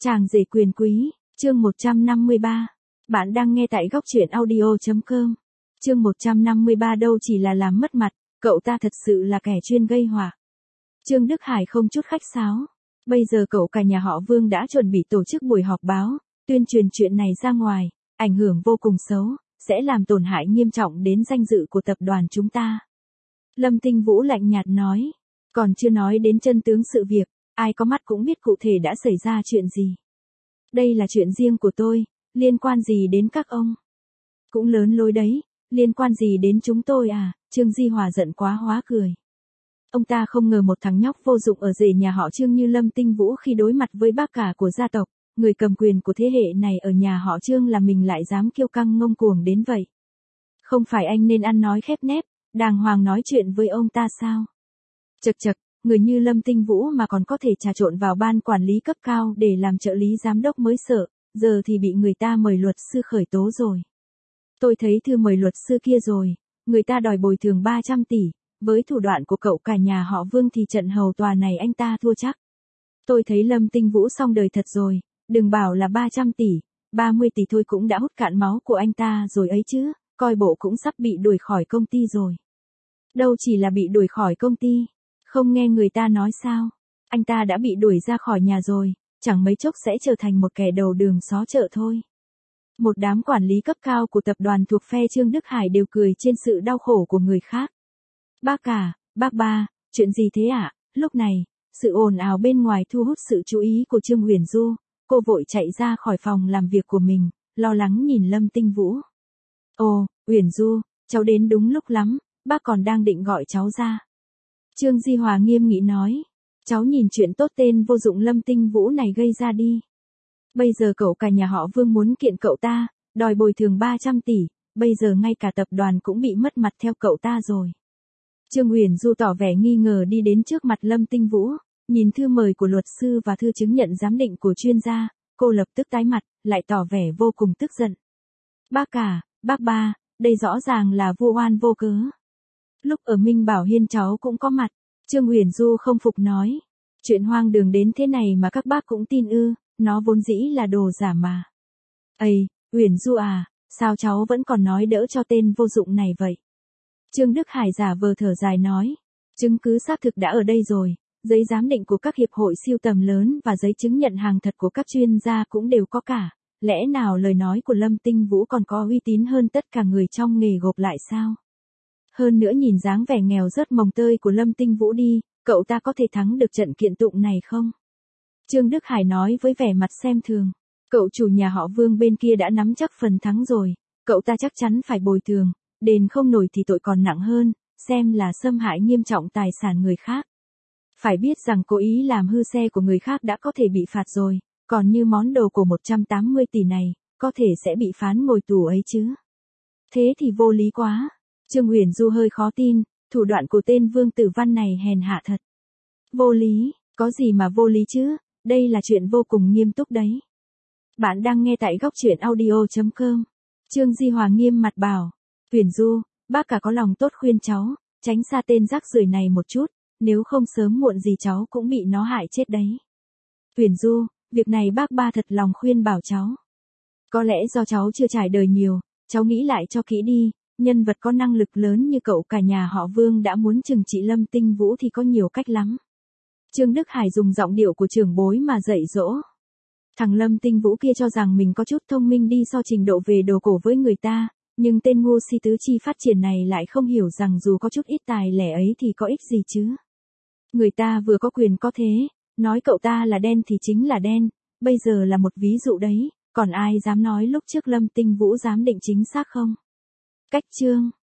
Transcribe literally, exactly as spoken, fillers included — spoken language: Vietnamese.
Chàng rể quyền quý, chương một trăm năm mươi ba. Bạn đang nghe tại góc truyện audio chấm com. Chương một trăm năm mươi ba đâu chỉ là làm mất mặt, cậu ta thật sự là kẻ chuyên gây họa. Trương Đức Hải không chút khách sáo. Bây giờ cậu cả nhà họ Vương đã chuẩn bị tổ chức buổi họp báo, tuyên truyền chuyện này ra ngoài, ảnh hưởng vô cùng xấu, sẽ làm tổn hại nghiêm trọng đến danh dự của tập đoàn chúng ta. Lâm Tinh Vũ lạnh nhạt nói, còn chưa nói đến chân tướng sự việc, ai có mắt cũng biết cụ thể đã xảy ra chuyện gì. Đây là chuyện riêng của tôi, liên quan gì đến các ông? Cũng lớn lối đấy, liên quan gì đến chúng tôi à? Trương Di Hòa giận quá hóa cười. Ông ta không ngờ một thằng nhóc vô dụng ở rể nhà họ Trương như Lâm Tinh Vũ khi đối mặt với bác cả của gia tộc, người cầm quyền của thế hệ này ở nhà họ Trương là mình lại dám kiêu căng ngông cuồng đến vậy. Không phải anh nên ăn nói khép nép, đàng hoàng nói chuyện với ông ta sao? Chật chật, người như Lâm Tinh Vũ mà còn có thể trà trộn vào ban quản lý cấp cao để làm trợ lý giám đốc mới sợ, giờ thì bị người ta mời luật sư khởi tố rồi. Tôi thấy thư mời luật sư kia rồi, người ta đòi bồi thường ba trăm tỷ, với thủ đoạn của cậu cả nhà họ Vương thì trận hầu tòa này anh ta thua chắc. Tôi thấy Lâm Tinh Vũ xong đời thật rồi, đừng bảo là ba trăm tỷ, ba mươi tỷ thôi cũng đã hút cạn máu của anh ta rồi ấy chứ, coi bộ cũng sắp bị đuổi khỏi công ty rồi. Đâu chỉ là bị đuổi khỏi công ty, không nghe người ta nói sao, anh ta đã bị đuổi ra khỏi nhà rồi, chẳng mấy chốc sẽ trở thành một kẻ đầu đường xó chợ thôi. Một đám quản lý cấp cao của tập đoàn thuộc phe Trương Đức Hải đều cười trên sự đau khổ của người khác. Bác cả, bác ba, chuyện gì thế ạ? À? Lúc này, sự ồn ào bên ngoài thu hút sự chú ý của Trương Huyền Du, cô vội chạy ra khỏi phòng làm việc của mình, lo lắng nhìn Lâm Tinh Vũ. Ồ, Huyền Du, cháu đến đúng lúc lắm, bác còn đang định gọi cháu ra. Trương Di Hòa nghiêm nghị nói, cháu nhìn chuyện tốt tên vô dụng Lâm Tinh Vũ này gây ra đi. Bây giờ cậu cả nhà họ Vương muốn kiện cậu ta, đòi bồi thường ba trăm tỷ, bây giờ ngay cả tập đoàn cũng bị mất mặt theo cậu ta rồi. Trương Huyền Du tỏ vẻ nghi ngờ đi đến trước mặt Lâm Tinh Vũ, nhìn thư mời của luật sư và thư chứng nhận giám định của chuyên gia, cô lập tức tái mặt, lại tỏ vẻ vô cùng tức giận. Bác cả, bác ba, đây rõ ràng là vô oan vô cớ. Lúc ở Minh Bảo Hiên cháu cũng có mặt, Trương Huyền Du không phục nói. Chuyện hoang đường đến thế này mà các bác cũng tin ư, nó vốn dĩ là đồ giả mà. Ây, Huyền Du à, sao cháu vẫn còn nói đỡ cho tên vô dụng này vậy? Trương Đức Hải giả vờ thở dài nói, chứng cứ xác thực đã ở đây rồi, giấy giám định của các hiệp hội siêu tầm lớn và giấy chứng nhận hàng thật của các chuyên gia cũng đều có cả, lẽ nào lời nói của Lâm Tinh Vũ còn có uy tín hơn tất cả người trong nghề gộp lại sao? Hơn nữa nhìn dáng vẻ nghèo rớt mồng tơi của Lâm Tinh Vũ đi, cậu ta có thể thắng được trận kiện tụng này không? Trương Đức Hải nói với vẻ mặt xem thường, cậu chủ nhà họ Vương bên kia đã nắm chắc phần thắng rồi, cậu ta chắc chắn phải bồi thường, đền không nổi thì tội còn nặng hơn, xem là xâm hại nghiêm trọng tài sản người khác. Phải biết rằng cố ý làm hư xe của người khác đã có thể bị phạt rồi, còn như món đồ của một trăm tám mươi tỷ này, có thể sẽ bị phán ngồi tù ấy chứ. Thế thì vô lý quá. Trương Huyền Du hơi khó tin, thủ đoạn của tên Vương Tử Văn này hèn hạ thật. Vô lý, có gì mà vô lý chứ, đây là chuyện vô cùng nghiêm túc đấy. Bạn đang nghe tại góc truyện audio chấm com. Trương Di Hòa nghiêm mặt bảo, Huyền Du, bác cả có lòng tốt khuyên cháu, tránh xa tên rác rưởi này một chút, nếu không sớm muộn gì cháu cũng bị nó hại chết đấy. Huyền Du, việc này bác ba thật lòng khuyên bảo cháu. Có lẽ do cháu chưa trải đời nhiều, cháu nghĩ lại cho kỹ đi. Nhân vật có năng lực lớn như cậu cả nhà họ Vương đã muốn trừng trị Lâm Tinh Vũ thì có nhiều cách lắm. Trương Đức Hải dùng giọng điệu của trưởng bối mà dạy dỗ. Thằng Lâm Tinh Vũ kia cho rằng mình có chút thông minh đi so trình độ về đồ cổ với người ta, nhưng tên ngu si tứ chi phát triển này lại không hiểu rằng dù có chút ít tài lẻ ấy thì có ích gì chứ. Người ta vừa có quyền có thế, nói cậu ta là đen thì chính là đen, bây giờ là một ví dụ đấy, còn ai dám nói lúc trước Lâm Tinh Vũ giám định chính xác không? Cách chương